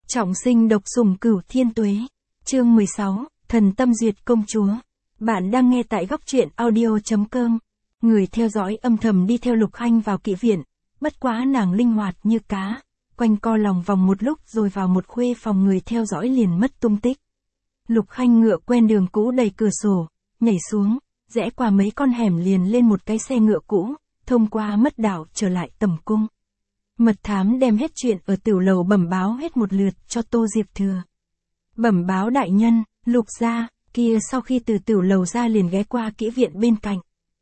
Trọng sinh độc sủng Cửu Thiên Tuế. Chương 16, Thần Tâm Duyệt Công Chúa. Bạn đang nghe tại góc truyện audio.com. Người theo dõi âm thầm đi theo Lục Khanh vào kỹ viện, bất quá nàng linh hoạt như cá, quanh co lòng vòng một lúc rồi vào một khuê phòng người theo dõi liền mất tung tích. Lục Khanh ngựa quen đường cũ đầy cửa sổ, nhảy xuống, rẽ qua mấy con hẻm liền lên một cái xe ngựa cũ, thông qua mất đảo trở lại tầm cung. Mật thám đem hết chuyện ở tiểu lầu bẩm báo hết một lượt cho Tô Diệp Thừa. Bẩm báo đại nhân, Lục gia kia sau khi từ tiểu lầu ra liền ghé qua kỹ viện bên cạnh.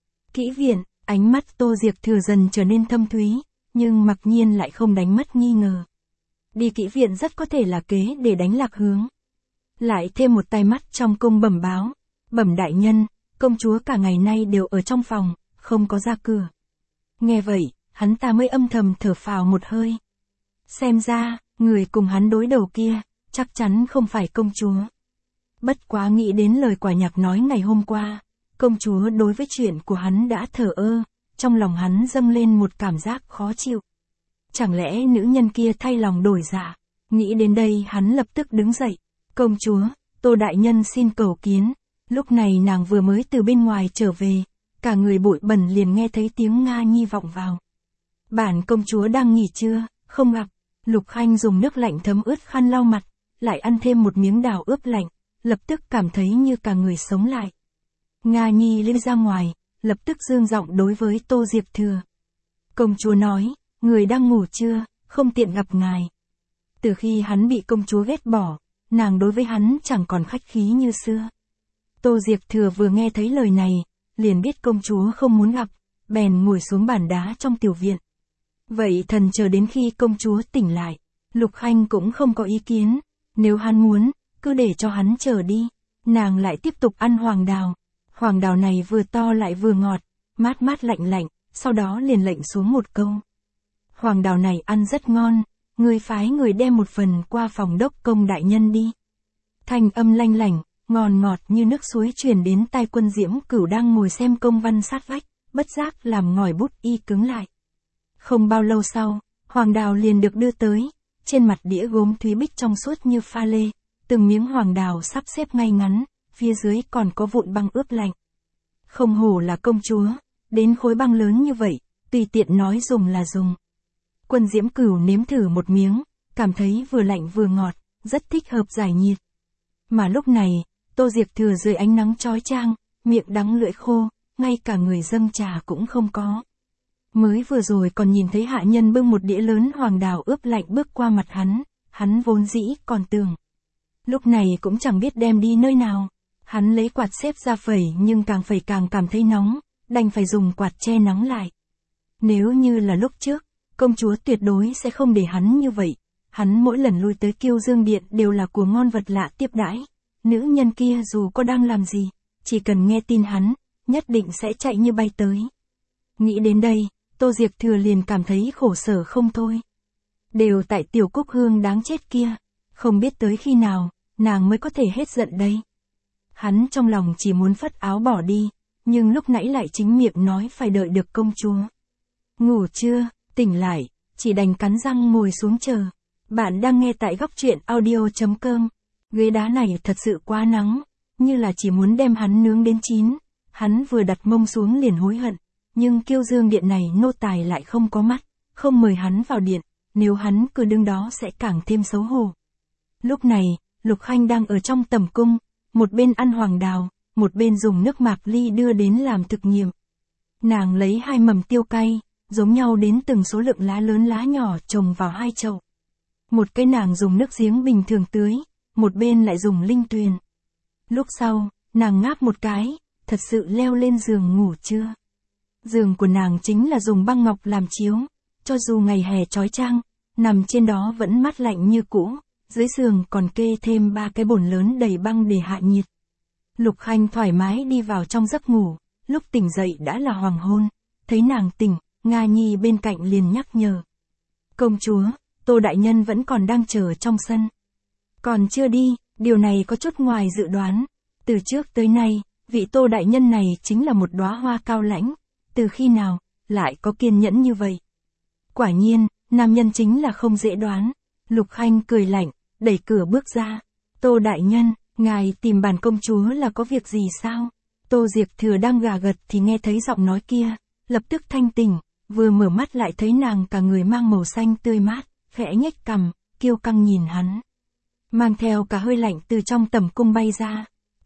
Kỹ viện, ánh mắt Tô Diệp Thừa dần trở nên thâm thúy, nhưng mặc nhiên lại không đánh mất nghi ngờ. Đi kỹ viện rất có thể là kế để đánh lạc hướng. Lại thêm một tay mắt trong cung bẩm báo, bẩm đại nhân, công chúa cả ngày nay đều ở trong phòng, không có ra cửa. Nghe vậy, hắn ta mới âm thầm thở phào một hơi. Xem ra, người cùng hắn đối đầu kia, chắc chắn không phải công chúa. Bất quá nghĩ đến lời quả nhạc nói ngày hôm qua, công chúa đối với chuyện của hắn đã thờ ơ, trong lòng hắn dâng lên một cảm giác khó chịu. Chẳng lẽ nữ nhân kia thay lòng đổi dạ? Nghĩ đến đây hắn lập tức đứng dậy. Công chúa, Tô đại nhân xin cầu kiến. Lúc này nàng vừa mới từ bên ngoài trở về, cả người bụi bẩn liền nghe thấy tiếng Nga Nhi vọng vào. Bản công chúa đang nghỉ trưa, không gặp. Lục Khanh dùng nước lạnh thấm ướt khăn lau mặt, lại ăn thêm một miếng đào ướp lạnh, lập tức cảm thấy như cả người sống lại. Nga Nhi lên ra ngoài, lập tức dương giọng đối với Tô Diệp Thừa. Công chúa nói, người đang ngủ chưa, không tiện gặp ngài. Từ khi hắn bị công chúa ghét bỏ, nàng đối với hắn chẳng còn khách khí như xưa. Tô Diệp Thừa vừa nghe thấy lời này, liền biết công chúa không muốn gặp, bèn ngồi xuống bàn đá trong tiểu viện. Vậy thần chờ đến khi công chúa tỉnh lại. Lục Khanh cũng không có ý kiến, nếu hắn muốn, cứ để cho hắn chờ đi. Nàng lại tiếp tục ăn hoàng đào. Hoàng đào này vừa to lại vừa ngọt, mát mát lạnh lạnh, sau đó liền lệnh xuống một câu. Hoàng đào này ăn rất ngon, người phái người đem một phần qua phòng đốc công đại nhân đi. Thanh âm lanh lảnh, ngon ngọt như nước suối truyền đến tai Quân Diễm Cửu đang ngồi xem công văn sát vách, bất giác làm ngòi bút y cứng lại. Không bao lâu sau, hoàng đào liền được đưa tới, trên mặt đĩa gốm thúy bích trong suốt như pha lê, từng miếng hoàng đào sắp xếp ngay ngắn, phía dưới còn có vụn băng ướp lạnh. Không hổ là công chúa, đến khối băng lớn như vậy, tùy tiện nói dùng là dùng. Quân Diễm Cửu nếm thử một miếng, cảm thấy vừa lạnh vừa ngọt, rất thích hợp giải nhiệt. Mà lúc này, Tô Diệp Thừa dưới ánh nắng chói chang, miệng đắng lưỡi khô, ngay cả người dâng trà cũng không có. Mới vừa rồi còn nhìn thấy hạ nhân bưng một đĩa lớn hoàng đào ướp lạnh bước qua mặt hắn vốn dĩ còn tưởng. Lúc này cũng chẳng biết đem đi nơi nào. Hắn lấy quạt xếp ra phẩy nhưng càng phẩy càng cảm thấy nóng, đành phải dùng quạt che nắng lại. Nếu như là lúc trước, công chúa tuyệt đối sẽ không để hắn như vậy. Hắn mỗi lần lui tới Kiêu Dương Điện đều là của ngon vật lạ tiếp đãi. Nữ nhân kia dù có đang làm gì, chỉ cần nghe tin hắn, nhất định sẽ chạy như bay tới. Nghĩ đến đây, Tô Diệp Thừa liền cảm thấy khổ sở không thôi. Đều tại Tiểu Cúc Hương đáng chết kia, không biết tới khi nào, nàng mới có thể hết giận đây. Hắn trong lòng chỉ muốn phất áo bỏ đi, nhưng lúc nãy lại chính miệng nói phải đợi được công chúa. Ngủ chưa, tỉnh lại, chỉ đành cắn răng ngồi xuống chờ. Bạn đang nghe tại góc truyện audio.com. Ghế đá này thật sự quá nắng, như là chỉ muốn đem hắn nướng đến chín. Hắn vừa đặt mông xuống liền hối hận, nhưng Kiêu Dương Điện này nô tài lại không có mắt, không mời hắn vào điện, nếu hắn cứ đứng đó sẽ càng thêm xấu hổ. Lúc này, Lục Khanh đang ở trong tầm cung, một bên ăn hoàng đào, một bên dùng nước mạc ly đưa đến làm thực nghiệm. Nàng lấy 2 mầm tiêu cay, giống nhau đến từng số lượng lá lớn lá nhỏ trồng vào 2 chậu. Một cái nàng dùng nước giếng bình thường tưới, một bên lại dùng linh tuyền. Lúc sau, nàng ngáp một cái, thật sự leo lên giường ngủ chưa. Giường của nàng chính là dùng băng ngọc làm chiếu, cho dù ngày hè chói chang, nằm trên đó vẫn mát lạnh như cũ, dưới giường còn kê thêm 3 cái bồn lớn đầy băng để hạ nhiệt. Lục Khanh thoải mái đi vào trong giấc ngủ, lúc tỉnh dậy đã là hoàng hôn, thấy nàng tỉnh, Nga Nhi bên cạnh liền nhắc nhở. Công chúa, Tô đại nhân vẫn còn đang chờ trong sân. Còn chưa đi, điều này có chút ngoài dự đoán. Từ trước tới nay, vị Tô đại nhân này chính là một đóa hoa cao lãnh. Từ khi nào, lại có kiên nhẫn như vậy? Quả nhiên, nam nhân chính là không dễ đoán. Lục Khanh cười lạnh, đẩy cửa bước ra. Tô đại nhân, ngài tìm bản công chúa là có việc gì sao? Tô Diệc Thừa đang gà gật thì nghe thấy giọng nói kia, lập tức thanh tỉnh, vừa mở mắt lại thấy nàng cả người mang màu xanh tươi mát, khẽ nhếch cằm, kiêu căng nhìn hắn. Mang theo cả hơi lạnh từ trong tẩm cung bay ra.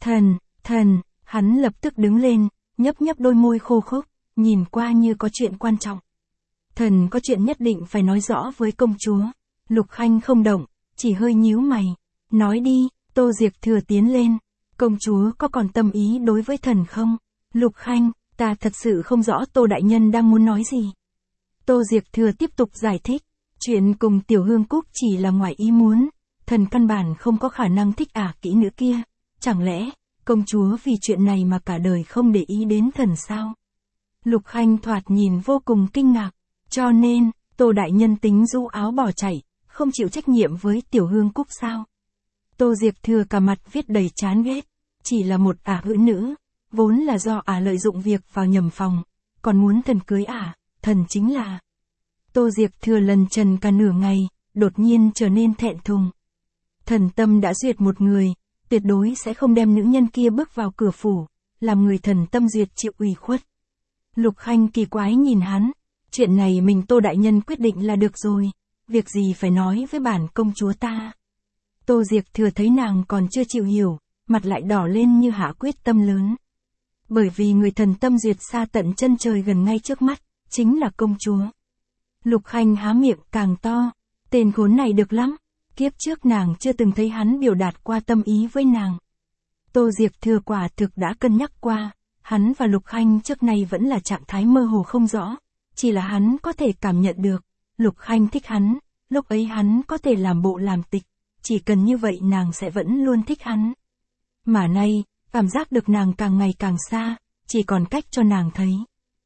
Thần, hắn lập tức đứng lên, nhấp nhấp đôi môi khô khốc, nhìn qua như có chuyện quan trọng. Thần có chuyện nhất định phải nói rõ với công chúa. Lục Khanh không động, chỉ hơi nhíu mày. Nói đi, Tô Diệc Thừa tiến lên. Công chúa có còn tâm ý đối với thần không? Lục Khanh, ta thật sự không rõ Tô đại nhân đang muốn nói gì. Tô Diệc Thừa tiếp tục giải thích. Chuyện cùng Tiểu Hương Cúc chỉ là ngoài ý muốn. Thần căn bản không có khả năng thích ả kỹ nữ kia. Chẳng lẽ, công chúa vì chuyện này mà cả đời không để ý đến thần sao? Lục Khanh thoạt nhìn vô cùng kinh ngạc. Cho nên, Tô đại nhân tính rũ áo bỏ chạy, không chịu trách nhiệm với Tiểu Hương Cúc sao? Tô Diệc Thừa cả mặt viết đầy chán ghét. Chỉ là một ả hữu nữ, vốn là do ả lợi dụng việc vào nhầm phòng, còn muốn thần cưới ả, thần chính là... Tô Diệc Thừa lần trần cả nửa ngày, đột nhiên trở nên thẹn thùng. Thần tâm đã duyệt một người, tuyệt đối sẽ không đem nữ nhân kia bước vào cửa phủ, làm người thần tâm duyệt chịu ủy khuất. Lục Khanh kỳ quái nhìn hắn, chuyện này mình Tô đại nhân quyết định là được rồi, việc gì phải nói với bản công chúa ta. Tô Diệc Thừa thấy nàng còn chưa chịu hiểu, mặt lại đỏ lên như hạ quyết tâm lớn. Bởi vì người thần tâm duyệt xa tận chân trời gần ngay trước mắt, chính là công chúa. Lục Khanh há miệng càng to, tên khốn này được lắm, kiếp trước nàng chưa từng thấy hắn biểu đạt qua tâm ý với nàng. Tô Diệc Thừa quả thực đã cân nhắc qua, hắn và Lục Khanh trước nay vẫn là trạng thái mơ hồ không rõ, chỉ là hắn có thể cảm nhận được, Lục Khanh thích hắn, lúc ấy hắn có thể làm bộ làm tịch, chỉ cần như vậy nàng sẽ vẫn luôn thích hắn. Mà nay, cảm giác được nàng càng ngày càng xa, chỉ còn cách cho nàng thấy.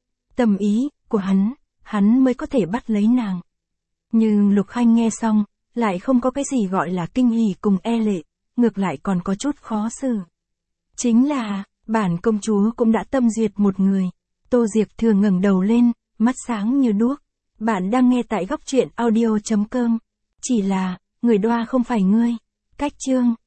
Tâm ý của hắn mới có thể bắt lấy nàng. Nhưng Lục Khanh nghe xong, lại không có cái gì gọi là kinh hỉ cùng e lệ, ngược lại còn có chút khó xử. Chính là, bản công chúa cũng đã tâm duyệt một người. Tô Diệc Thừa ngẩng đầu lên, mắt sáng như đuốc. Bạn đang nghe tại góc truyện audio.com. Chỉ là, người đoa không phải ngươi. Cách chương